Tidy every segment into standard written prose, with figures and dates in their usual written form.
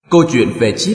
Câu chuyện về Chip.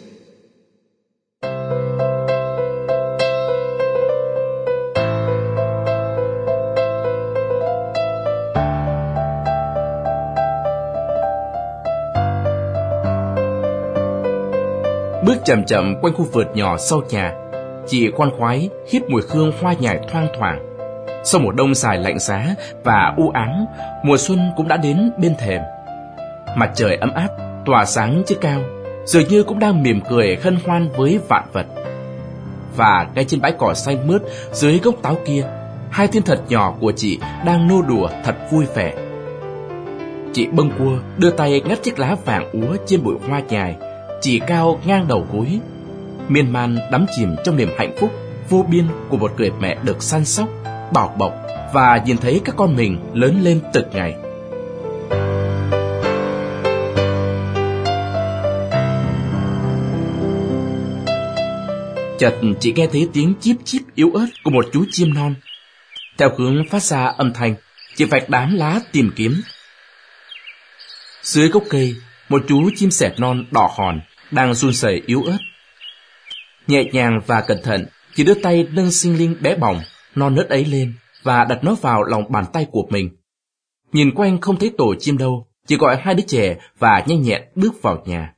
Bước chậm chậm quanh khu vườn nhỏ sau nhà, chị khoan khoái hít mùi hương hoa nhài thoang thoảng. Sau một đông dài lạnh giá và u ám, mùa xuân cũng đã đến bên thềm. Mặt trời ấm áp tỏa sáng trên cao, dường như cũng đang mỉm cười hân hoan với vạn vật. Và ngay trên bãi cỏ xanh mướt dưới gốc táo kia, hai thiên thật nhỏ của chị đang nô đùa thật vui vẻ. Chị bâng quơ đưa tay ngắt chiếc lá vàng úa trên bụi hoa nhài chỉ cao ngang đầu gối, miên man đắm chìm trong niềm hạnh phúc vô biên của một người mẹ được săn sóc, bảo bọc và nhìn thấy các con mình lớn lên từng ngày. Chợt chị nghe thấy tiếng chíp chíp yếu ớt của một chú chim non. Theo hướng phát ra âm thanh, chị vạch đám lá tìm kiếm. Dưới gốc cây, một chú chim sẻ non đỏ hòn đang run rẩy yếu ớt. Nhẹ nhàng và cẩn thận, chị đưa tay nâng sinh linh bé bỏng non nớt ấy lên và đặt nó vào lòng bàn tay của mình. Nhìn quanh không thấy tổ chim đâu, chị gọi hai đứa trẻ và nhanh nhẹn bước vào nhà.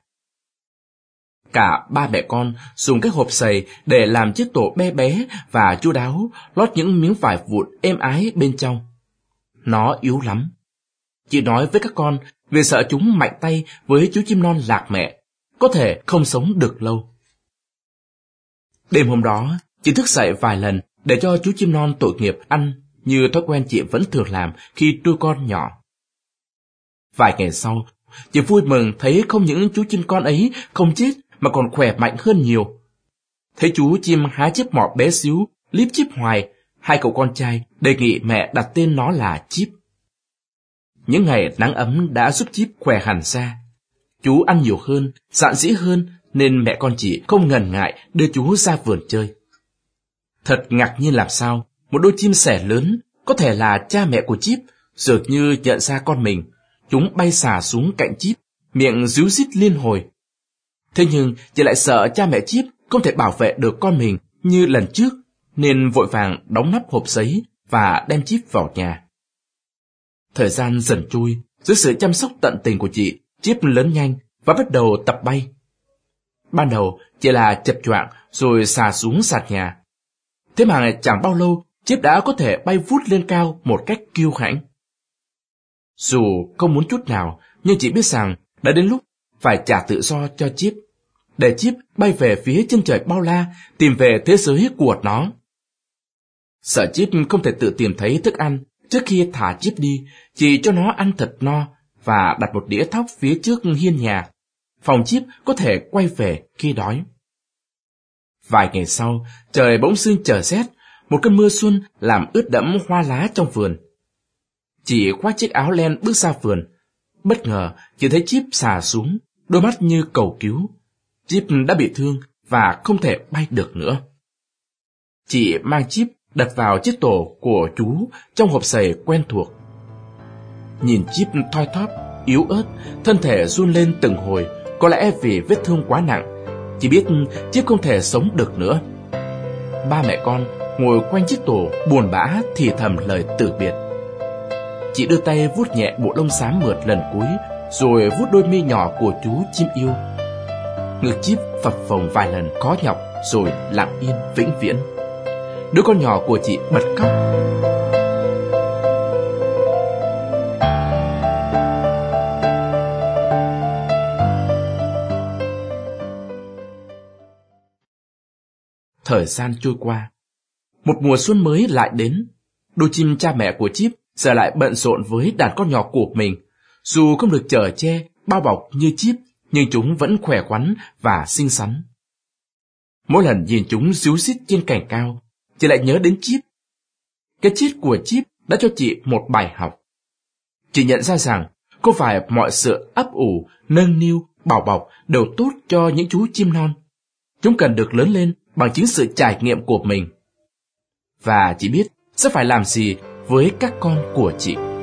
Cả ba mẹ con dùng cái hộp sầy để làm chiếc tổ bé bé và chu đáo, lót những miếng vải vụn êm ái bên trong. Nó yếu lắm. Chị nói với các con vì sợ chúng mạnh tay với chú chim non lạc mẹ, có thể không sống được lâu. Đêm hôm đó, chị thức dậy vài lần để cho chú chim non tội nghiệp ăn như thói quen chị vẫn thường làm khi nuôi con nhỏ. Vài ngày sau, chị vui mừng thấy không những chú chim con ấy không chết mà còn khỏe mạnh hơn nhiều. Thấy chú chim há chiếc mỏ bé xíu, líp chíp hoài, hai cậu con trai đề nghị mẹ đặt tên nó là Chip. Những ngày nắng ấm đã giúp Chip khỏe hẳn ra. Chú ăn nhiều hơn, dạn dĩ hơn, nên mẹ con chị không ngần ngại đưa chú ra vườn chơi. Thật ngạc nhiên làm sao, một đôi chim sẻ lớn, có thể là cha mẹ của Chip, dường như nhận ra con mình. Chúng bay xà xuống cạnh Chip, miệng ríu rít liên hồi. Thế nhưng chị lại sợ cha mẹ Chip không thể bảo vệ được con mình như lần trước, nên vội vàng đóng nắp hộp giấy và đem Chip vào nhà. Thời gian dần trôi, dưới sự chăm sóc tận tình của chị, Chip lớn nhanh và bắt đầu tập bay. Ban đầu chỉ là chập choạng rồi xà xuống sàn nhà. Thế mà chẳng bao lâu, Chip đã có thể bay vút lên cao một cách kiêu hãnh. Dù không muốn chút nào, nhưng chị biết rằng đã đến lúc phải trả tự do cho Chip, để Chip bay về phía chân trời bao la, tìm về thế giới của nó. Sợ Chip không thể tự tìm thấy thức ăn, trước khi thả Chip đi, chị cho nó ăn thật no và đặt một đĩa thóc phía trước hiên nhà, phòng Chip có thể quay về khi đói. Vài ngày sau, trời bỗng dưng trở rét, một cơn mưa xuân làm ướt đẫm hoa lá trong vườn. Chị khoác chiếc áo len bước ra vườn. Bất ngờ, chị thấy Chip xà xuống, đôi mắt như cầu cứu. Chip đã bị thương và không thể bay được nữa. Chị mang Chip đặt vào chiếc tổ của chú trong hộp sầy quen thuộc. Nhìn Chip thoi thóp, yếu ớt, thân thể run lên từng hồi, có lẽ vì vết thương quá nặng. Chị biết Chip không thể sống được nữa. Ba mẹ con ngồi quanh chiếc tổ buồn bã thì thầm lời từ biệt. Chị đưa tay vuốt nhẹ bộ lông xám mượt lần cuối, rồi vuốt đôi mi nhỏ của chú chim yêu. Ngực Chip phập phồng vài lần khó nhọc, rồi lặng yên vĩnh viễn. Đứa con nhỏ của chị bật khóc. Thời gian trôi qua, một mùa xuân mới lại đến. Đôi chim cha mẹ của Chip giờ lại bận rộn với đàn con nhỏ của mình. Dù không được chở che, bao bọc như Chip, nhưng chúng vẫn khỏe khoắn và xinh xắn. Mỗi lần nhìn chúng ríu rít trên cành cao, chị lại nhớ đến Chip. Cái chết của Chip đã cho chị một bài học. Chị nhận ra rằng không phải mọi sự ấp ủ, nâng niu, bảo bọc đều tốt cho những chú chim non. Chúng cần được lớn lên bằng chính sự trải nghiệm của mình. Và chị biết sẽ phải làm gì với các con của chị.